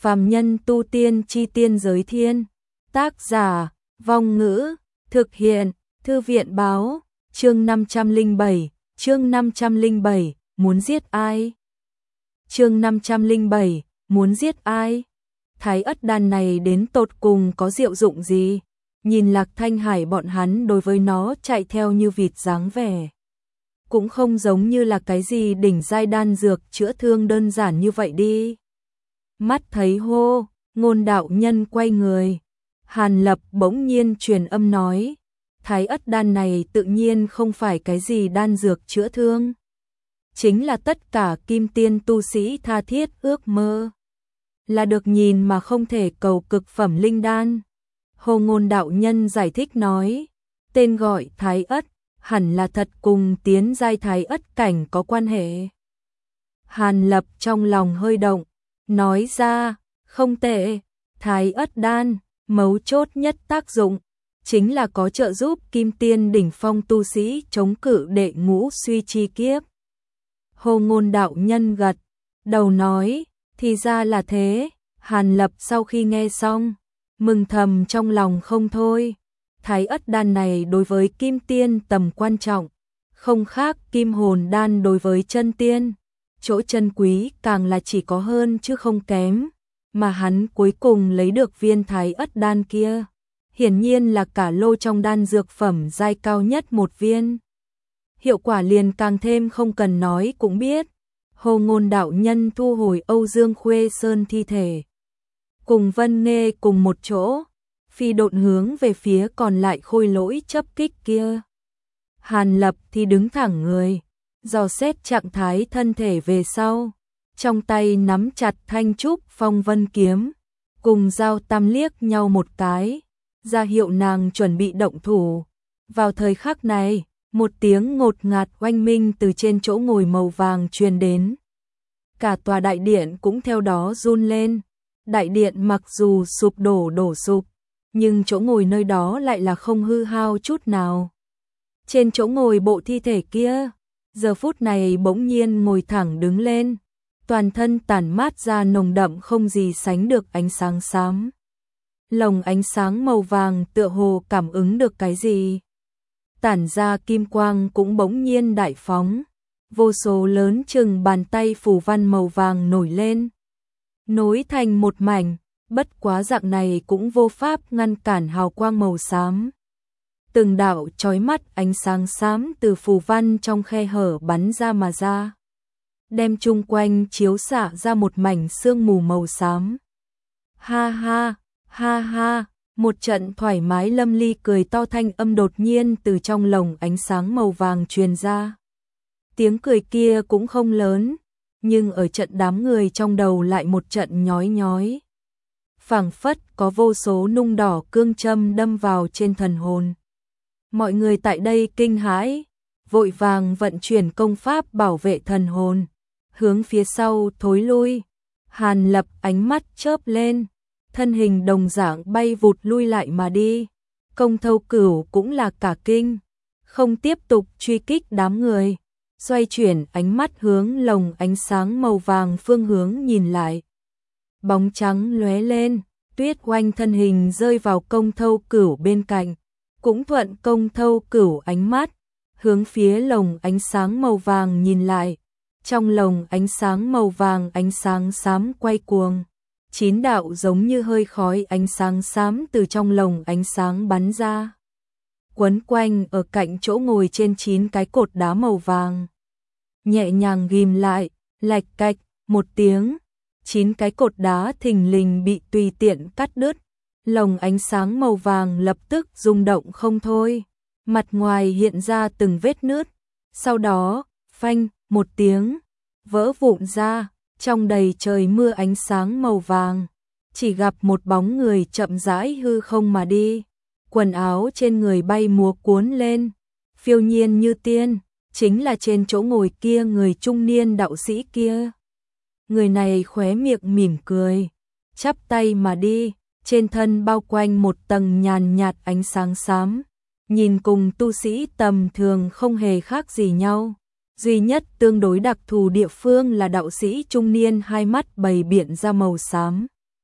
Phàm nhân tu tiên chi tiên giới thiên. Tác giả, Vong Ngữ, thực hiện, Thư viện báo, chương 507, muốn giết ai? Chương 507, muốn giết ai? Thái ất đan này đến tột cùng có diệu dụng gì? Nhìn Lạc Thanh Hải bọn hắn đối với nó chạy theo như vịt dáng vẻ. Cũng không giống như là cái gì đỉnh giai đan dược chữa thương đơn giản như vậy đi. Mắt thấy hô, Ngôn đạo nhân quay người. Hàn Lập bỗng nhiên truyền âm nói, Thái ất đan này tự nhiên không phải cái gì đan dược chữa thương. Chính là tất cả kim tiên tu sĩ tha thiết ước mơ. Là được nhìn mà không thể cầu cực phẩm linh đan. Hồ Ngôn đạo nhân giải thích nói, tên gọi Thái ất, hẳn là thật cùng tiến giai Thái ất cảnh có quan hệ. Hàn Lập trong lòng hơi động, nói ra, không tệ, Thái ất đan, mấu chốt nhất tác dụng, chính là có trợ giúp kim tiên đỉnh phong tu sĩ chống cự đệ ngũ suy chi kiếp. Hồ Ngôn đạo nhân gật đầu nói, thì ra là thế. Hàn Lập sau khi nghe xong, mừng thầm trong lòng không thôi. Thái ất đan này đối với kim tiên tầm quan trọng, không khác kim hồn đan đối với chân tiên. Chỗ chân quý càng là chỉ có hơn chứ không kém, mà hắn cuối cùng lấy được viên thái ất đan kia. Hiển nhiên là cả lô trong đan dược phẩm giai cao nhất một viên. Hiệu quả liền càng thêm không cần nói cũng biết. Hồ Ngôn đạo nhân thu hồi Âu Dương Khuê Sơn thi thể. Cùng Vân Nghê cùng một chỗ, phi độn hướng về phía còn lại khôi lỗi chấp kích kia. Hàn Lập thì đứng thẳng người, dò xét trạng thái thân thể về sau. Trong tay nắm chặt thanh trúc phong vân kiếm, cùng Giao Tam liếc nhau một cái, ra hiệu nàng chuẩn bị động thủ. Vào thời khắc này, một tiếng ngột ngạt oanh minh từ trên chỗ ngồi màu vàng truyền đến. Cả tòa đại điện cũng theo đó run lên. Đại điện mặc dù sụp đổ sụp, nhưng chỗ ngồi nơi đó lại là không hư hao chút nào. Trên chỗ ngồi bộ thi thể kia, giờ phút này bỗng nhiên ngồi thẳng đứng lên, toàn thân tản mát ra nồng đậm không gì sánh được ánh sáng xám. Lồng ánh sáng màu vàng tựa hồ cảm ứng được cái gì. Tản ra kim quang cũng bỗng nhiên đại phóng, vô số lớn chừng bàn tay phù văn màu vàng nổi lên, nối thành một mảnh, bất quá dạng này cũng vô pháp ngăn cản hào quang màu xám. Từng đạo chói mắt ánh sáng xám từ phù văn trong khe hở bắn ra mà ra, đem chung quanh chiếu xạ ra một mảnh sương mù màu xám. Ha ha, ha ha, một trận thoải mái lâm ly cười to thanh âm đột nhiên từ trong lồng ánh sáng màu vàng truyền ra. Tiếng cười kia cũng không lớn, nhưng ở trận đám người trong đầu lại một trận nhói nhói. Phảng phất có vô số nung đỏ cương châm đâm vào trên thần hồn. Mọi người tại đây kinh hãi, vội vàng vận chuyển công pháp bảo vệ thần hồn, hướng phía sau thối lui. Hàn Lập ánh mắt chớp lên, thân hình đồng dạng bay vụt lui lại mà đi. Công Thâu Cửu cũng là cả kinh, không tiếp tục truy kích đám người, xoay chuyển ánh mắt hướng lồng ánh sáng màu vàng phương hướng nhìn lại. Bóng trắng lóe lên, Tuyết Oanh thân hình rơi vào Công Thâu Cửu bên cạnh, cũng thuận Công Thâu Cửu ánh mắt, hướng phía lồng ánh sáng màu vàng nhìn lại. Trong lồng ánh sáng màu vàng ánh sáng xám quay cuồng, 9 đạo giống như hơi khói ánh sáng xám từ trong lồng ánh sáng bắn ra, quấn quanh ở cạnh chỗ ngồi trên 9 cái cột đá màu vàng. Nhẹ nhàng ghim lại, lạch cạch, một tiếng, 9 cái cột đá thình lình bị tùy tiện cắt đứt. Lồng ánh sáng màu vàng lập tức rung động không thôi, mặt ngoài hiện ra từng vết nứt, sau đó, phanh, một tiếng, vỡ vụn ra, trong đầy trời mưa ánh sáng màu vàng, chỉ gặp một bóng người chậm rãi hư không mà đi, quần áo trên người bay múa cuốn lên, phiêu nhiên như tiên, chính là trên chỗ ngồi kia người trung niên đạo sĩ kia. Người này khóe miệng mỉm cười, chắp tay mà đi, trên thân bao quanh một tầng nhàn nhạt ánh sáng xám, nhìn cùng tu sĩ tầm thường không hề khác gì nhau. Duy nhất tương đối đặc thù địa phương là đạo sĩ trung niên hai mắt bày biện ra màu xám.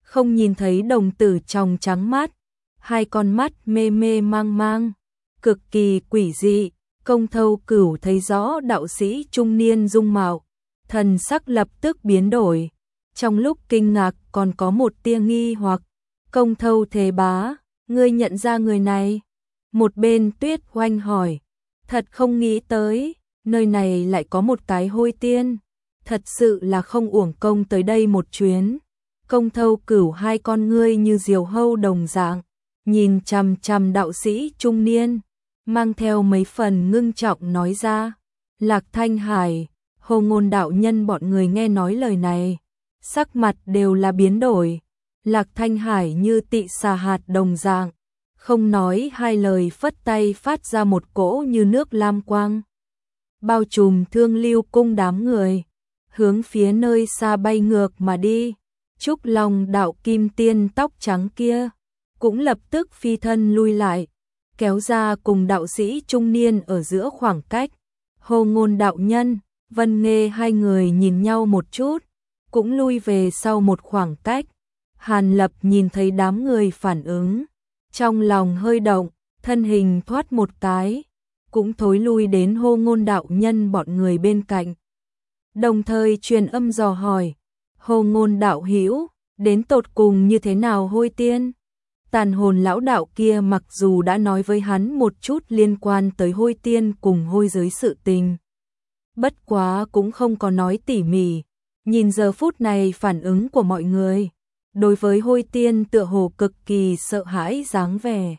không nhìn thấy đồng tử tròng trắng mắt, hai con mắt mê mê mang mang, cực kỳ quỷ dị. Công Thâu Cửu thấy rõ đạo sĩ trung niên dung mạo, thần sắc lập tức biến đổi, trong lúc kinh ngạc còn có một tia nghi hoặc. Công Thâu Thế Bá, ngươi nhận ra người này? Một bên Tuyết Oanh hỏi, thật không nghĩ tới, nơi này lại có một cái hôi tiên, thật sự là không uổng công tới đây một chuyến. Công Thâu Cửu hai con ngươi như diều hâu đồng dạng, nhìn chằm chằm đạo sĩ trung niên, mang theo mấy phần ngưng trọng nói ra. Lạc Thanh Hải, Hồ Ngôn đạo nhân bọn người nghe nói lời này, sắc mặt đều là biến đổi. Lạc Thanh Hải như tị xà hạt đồng dạng, không nói hai lời phất tay phát ra một cỗ như nước lam quang, bao trùm Thương Lưu cung đám người, hướng phía nơi xa bay ngược mà đi. Trúc Long đạo kim tiên tóc trắng kia cũng lập tức phi thân lui lại, kéo ra cùng đạo sĩ trung niên ở giữa khoảng cách. Hồ Ngôn đạo nhân, Vân Nghê hai người nhìn nhau một chút, cũng lui về sau một khoảng cách. Hàn Lập nhìn thấy đám người phản ứng, trong lòng hơi động, thân hình thoát một cái, cũng thối lui đến Hồ Ngôn đạo nhân bọn người bên cạnh. Đồng thời truyền âm dò hỏi, Hồ Ngôn đạo hữu, đến tột cùng như thế nào hôi tiên? Tàn hồn lão đạo kia mặc dù đã nói với hắn một chút liên quan tới hôi tiên cùng hôi giới sự tình, bất quá cũng không có nói tỉ mỉ. Nhìn giờ phút này phản ứng của mọi người, đối với hôi tiên tựa hồ cực kỳ sợ hãi dáng vẻ.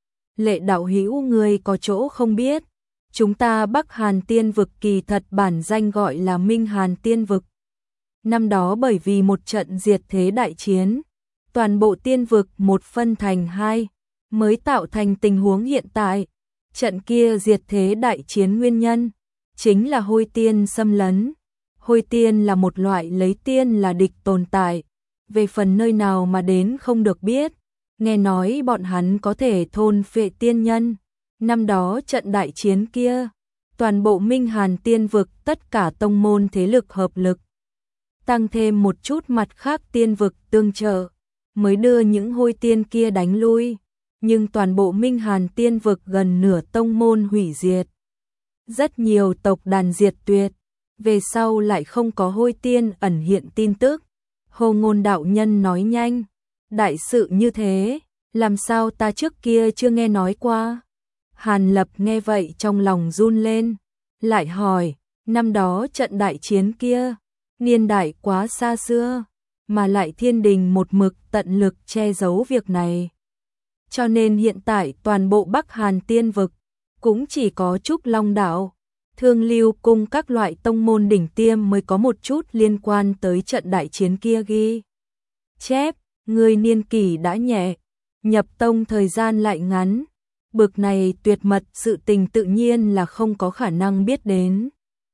Lệ đạo hữu người có chỗ không biết, chúng ta Bắc Hàn Tiên vực kỳ thật bản danh gọi là Minh Hàn Tiên vực. Năm đó bởi vì một trận diệt thế đại chiến, toàn bộ tiên vực một phân thành hai, mới tạo thành tình huống hiện tại. Trận kia diệt thế đại chiến nguyên nhân chính là hôi tiên xâm lấn. Hôi tiên là một loại lấy tiên là địch tồn tại, về phần nơi nào mà đến không được biết, nghe nói bọn hắn có thể thôn phệ tiên nhân. Năm đó trận đại chiến kia, toàn bộ Minh Hàn Tiên vực tất cả tông môn thế lực hợp lực, tăng thêm một chút mặt khác tiên vực tương trợ, mới đưa những hôi tiên kia đánh lui, nhưng toàn bộ Minh Hàn Tiên vực gần nửa tông môn hủy diệt. Rất nhiều tộc đàn diệt tuyệt, về sau lại không có hôi tiên ẩn hiện tin tức. Hồ Ngôn đạo nhân nói nhanh, đại sự như thế, làm sao ta trước kia chưa nghe nói qua? Hàn Lập nghe vậy trong lòng run lên, lại hỏi, năm đó trận đại chiến kia, niên đại quá xa xưa, mà lại thiên đình một mực tận lực che giấu việc này. Cho nên hiện tại toàn bộ Bắc Hàn Tiên vực, cũng chỉ có Trúc Long đạo, Thương Lưu cung các loại tông môn đỉnh tiêm mới có một chút liên quan tới trận đại chiến kia ghi chép. Người niên kỷ đã nhẹ, nhập tông thời gian lại ngắn, bực này tuyệt mật sự tình tự nhiên là không có khả năng biết đến.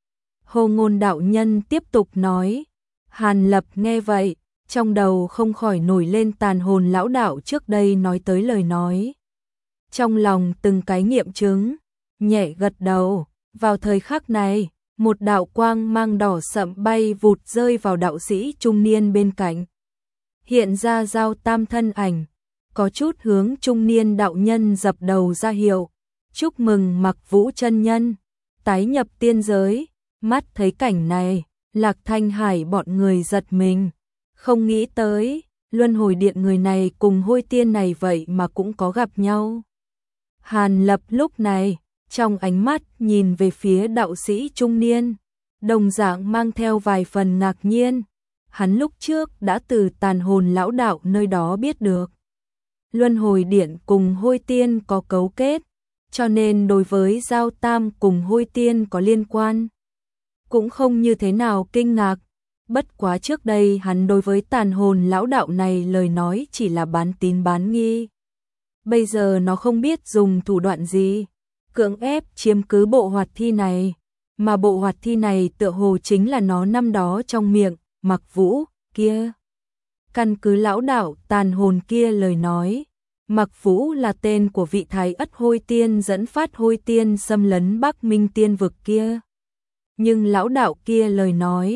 Hồ Ngôn đạo nhân tiếp tục nói. Hàn Lập nghe vậy, trong đầu không khỏi nổi lên tàn hồn lão đạo trước đây nói tới lời nói. Trong lòng từng cái nghiệm chứng, nhẹ gật đầu. Vào thời khắc này, một đạo quang mang đỏ sậm bay vụt rơi vào đạo sĩ trung niên bên cạnh. Hiện ra giao tam thân ảnh, có chút hướng trung niên đạo nhân dập đầu ra hiệu, chúc mừng Mặc Vũ chân nhân, tái nhập tiên giới. Mắt thấy cảnh này, Lạc Thanh Hải bọn người giật mình, không nghĩ tới, luân hồi điện người này cùng hôi tiên này vậy mà cũng có gặp nhau. Hàn Lập lúc này, trong ánh mắt nhìn về phía đạo sĩ trung niên, đồng dạng mang theo vài phần ngạc nhiên. Hắn lúc trước đã từ tàn hồn lão đạo nơi đó biết được luân hồi điện cùng hôi tiên có cấu kết, cho nên đối với giao tam cùng hôi tiên có liên quan, cũng không như thế nào kinh ngạc. Bất quá trước đây hắn đối với tàn hồn lão đạo này lời nói chỉ là bán tín bán nghi. Bây giờ nó không biết dùng thủ đoạn gì, cưỡng ép chiếm cứ bộ hoạt thi này, mà bộ hoạt thi này tựa hồ chính là nó năm đó trong miệng Mặc Vũ kia. Căn cứ lão đạo tàn hồn kia lời nói, Mặc Vũ là tên của vị thái ất hôi tiên dẫn phát hôi tiên xâm lấn Bắc Minh Tiên vực kia. Nhưng lão đạo kia lời nói,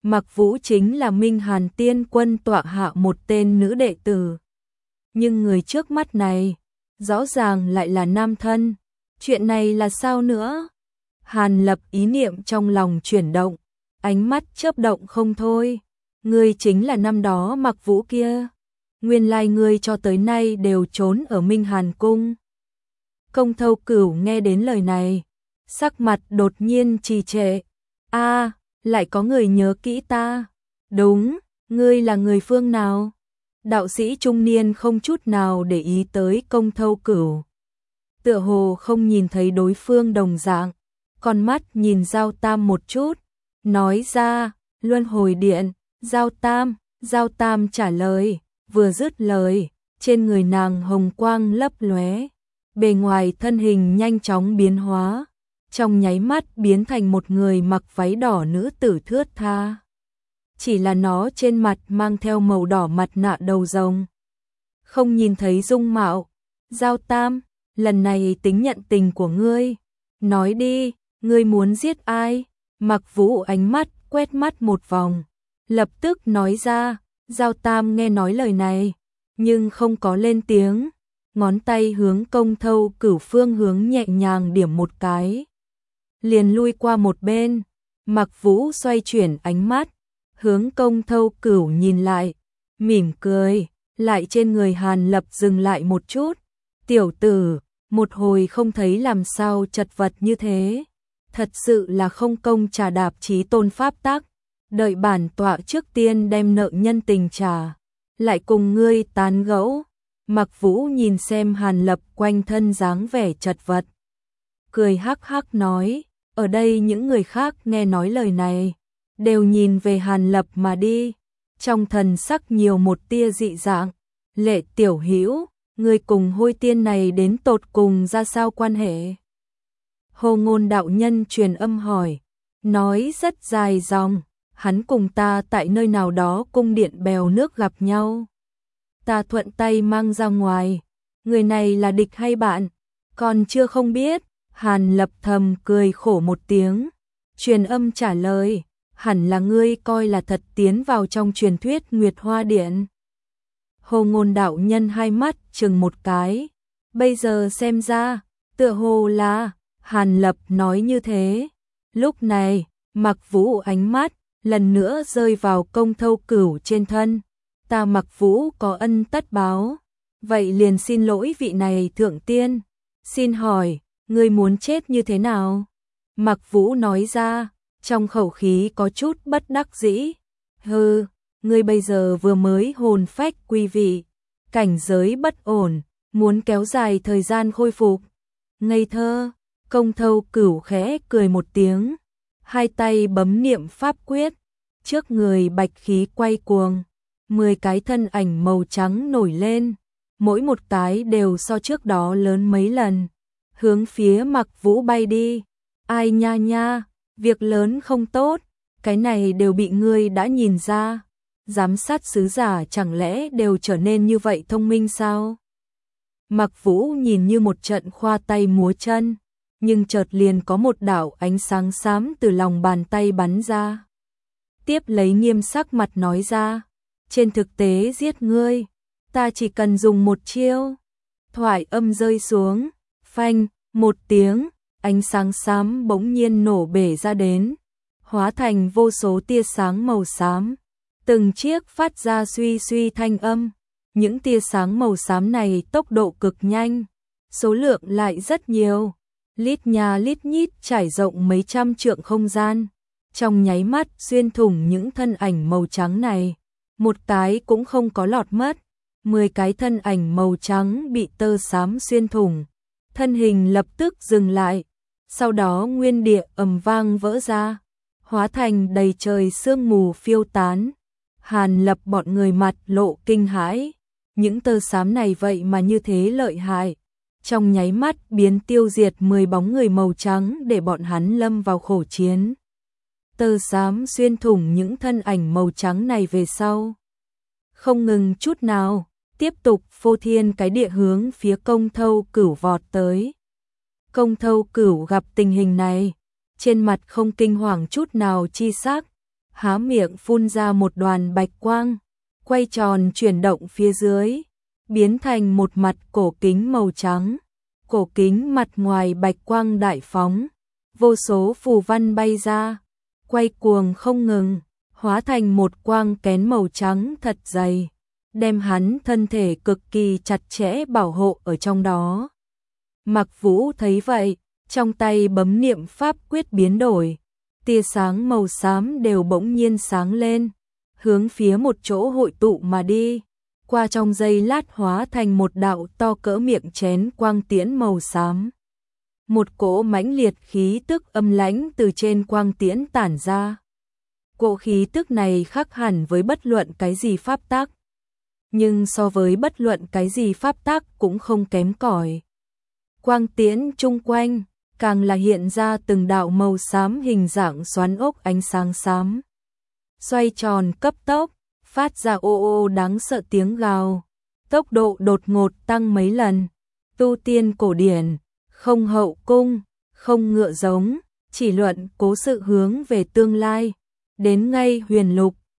Mặc Vũ chính là Minh Hàn Tiên Quân tọa hạ một tên nữ đệ tử. Nhưng người trước mắt này, rõ ràng lại là nam thân. Chuyện này là sao nữa? Hàn Lập ý niệm trong lòng chuyển động, ánh mắt chớp động không thôi. Ngươi chính là năm đó Mặc Vũ kia. Nguyên lai ngươi cho tới nay đều trốn ở Minh Hàn Cung. Công Thâu Cửu nghe đến lời này, sắc mặt đột nhiên trì trệ. A, lại có người nhớ kỹ ta. Đúng, ngươi là người phương nào? Đạo sĩ trung niên không chút nào để ý tới Công Thâu Cửu. Tựa hồ không nhìn thấy đối phương đồng dạng, con mắt nhìn Giao Tam một chút, nói ra, Luân Hồi Điện. Giao Tam trả lời, vừa dứt lời, trên người nàng hồng quang lấp lóe, bề ngoài thân hình nhanh chóng biến hóa, trong nháy mắt biến thành một người mặc váy đỏ nữ tử thướt tha. Chỉ là nó trên mặt mang theo màu đỏ mặt nạ đầu rồng. Không nhìn thấy dung mạo. Giao Tam, lần này tính nhận tình của ngươi. Nói đi, ngươi muốn giết ai? Mặc Vũ ánh mắt quét mắt một vòng, lập tức nói ra. Giao Tam nghe nói lời này, nhưng không có lên tiếng, ngón tay hướng Công Thâu Cửu phương hướng nhẹ nhàng điểm một cái, liền lui qua một bên. Mặc Vũ xoay chuyển ánh mắt, hướng Công Thâu Cửu nhìn lại, mỉm cười, lại trên người Hàn Lập dừng lại một chút. Tiểu tử, một hồi không thấy làm sao chật vật như thế, thật sự là không công trả đạp chí tôn pháp tắc. Đợi bản tọa trước tiên đem nợ nhân tình trả, lại cùng ngươi tán gẫu. Mặc Vũ nhìn xem Hàn Lập quanh thân dáng vẻ chật vật, cười hắc hắc nói, ở đây những người khác nghe nói lời này, đều nhìn về Hàn Lập mà đi, trong thần sắc nhiều một tia dị dạng. Lệ tiểu hữu, ngươi cùng Hôi Tiên này đến tột cùng ra sao quan hệ? Hồ Ngôn đạo nhân truyền âm hỏi, nói rất dài dòng. Hắn cùng ta tại nơi nào đó cung điện bèo nước gặp nhau. Ta thuận tay mang ra ngoài. Người này là địch hay bạn? Còn chưa không biết. Hàn Lập thầm cười khổ một tiếng. Truyền âm trả lời. Hẳn là ngươi coi là thật tiến vào trong truyền thuyết Nguyệt Hoa Điện. Hồ Ngôn đạo nhân hai mắt chừng một cái. Bây giờ xem ra, tựa hồ là Hàn Lập nói như thế. Lúc này, Mặc Vũ ánh mắt lần nữa rơi vào Công Thâu Cửu trên thân. Ta Mặc Vũ có ân tất báo, vậy liền xin lỗi vị này thượng tiên. Xin hỏi, ngươi muốn chết như thế nào? Mặc Vũ nói ra, trong khẩu khí có chút bất đắc dĩ. Hừ, ngươi bây giờ vừa mới hồn phách quy vị, cảnh giới bất ổn, muốn kéo dài thời gian khôi phục. Ngây thơ. Công Thâu Cửu khẽ cười một tiếng, hai tay bấm niệm pháp quyết, trước người bạch khí quay cuồng, 10 cái thân ảnh màu trắng nổi lên, mỗi một cái đều so trước đó lớn mấy lần, hướng phía Mặc Vũ bay đi. Ai nha nha, việc lớn không tốt, cái này đều bị ngươi đã nhìn ra. Giám sát sứ giả chẳng lẽ đều trở nên như vậy thông minh sao? Mặc Vũ nhìn như một trận khoa tay múa chân, nhưng chợt liền có một đạo ánh sáng xám từ lòng bàn tay bắn ra. Tiếp lấy nghiêm sắc mặt nói ra, trên thực tế giết ngươi, ta chỉ cần dùng một chiêu. Thoại âm rơi xuống, phanh, một tiếng, ánh sáng xám bỗng nhiên nổ bể ra đến, hóa thành vô số tia sáng màu xám, từng chiếc phát ra suy suy thanh âm. Những tia sáng màu xám này tốc độ cực nhanh, số lượng lại rất nhiều, lít nha lít nhít trải rộng mấy trăm trượng không gian, trong nháy mắt xuyên thủng những thân ảnh màu trắng này, một cái cũng không có lọt mất. 10 cái thân ảnh màu trắng bị tơ xám xuyên thủng, thân hình lập tức dừng lại, sau đó nguyên địa ầm vang vỡ ra, hóa thành đầy trời sương mù phiêu tán. Hàn Lập bọn người mặt lộ kinh hãi, những tơ xám này vậy mà như thế lợi hại, trong nháy mắt biến tiêu diệt 10 bóng người màu trắng để bọn hắn lâm vào khổ chiến. Tơ xám xuyên thủng những thân ảnh màu trắng này về sau, không ngừng chút nào, tiếp tục phô thiên cái địa hướng phía Công Thâu Cửu vọt tới. Công Thâu Cửu gặp tình hình này, trên mặt không kinh hoàng chút nào chi sắc, há miệng phun ra một đoàn bạch quang, quay tròn chuyển động phía dưới, biến thành một mặt cổ kính màu trắng. Cổ kính mặt ngoài bạch quang đại phóng, vô số phù văn bay ra, quay cuồng không ngừng, hóa thành một quang kén màu trắng thật dày, đem hắn thân thể cực kỳ chặt chẽ bảo hộ ở trong đó. Mặc Vũ thấy vậy, trong tay bấm niệm pháp quyết biến đổi, tia sáng màu xám đều bỗng nhiên sáng lên, hướng phía một chỗ hội tụ mà đi, qua trong giây lát hóa thành một đạo to cỡ miệng chén quang tiễn màu xám. Một cỗ mãnh liệt khí tức âm lãnh từ trên quang tiễn tản ra. Cỗ khí tức này khác hẳn với bất luận cái gì pháp tắc, nhưng so với bất luận cái gì pháp tắc cũng không kém cỏi. Quang tiễn chung quanh càng là hiện ra từng đạo màu xám hình dạng xoắn ốc ánh sáng xám, xoay tròn cấp tốc, phát ra ô ô đáng sợ tiếng gào, tốc độ đột ngột tăng mấy lần. Tu tiên cổ điển, không hậu cung, không ngựa giống, chỉ luận cố sự hướng về tương lai, đến ngay huyền lục,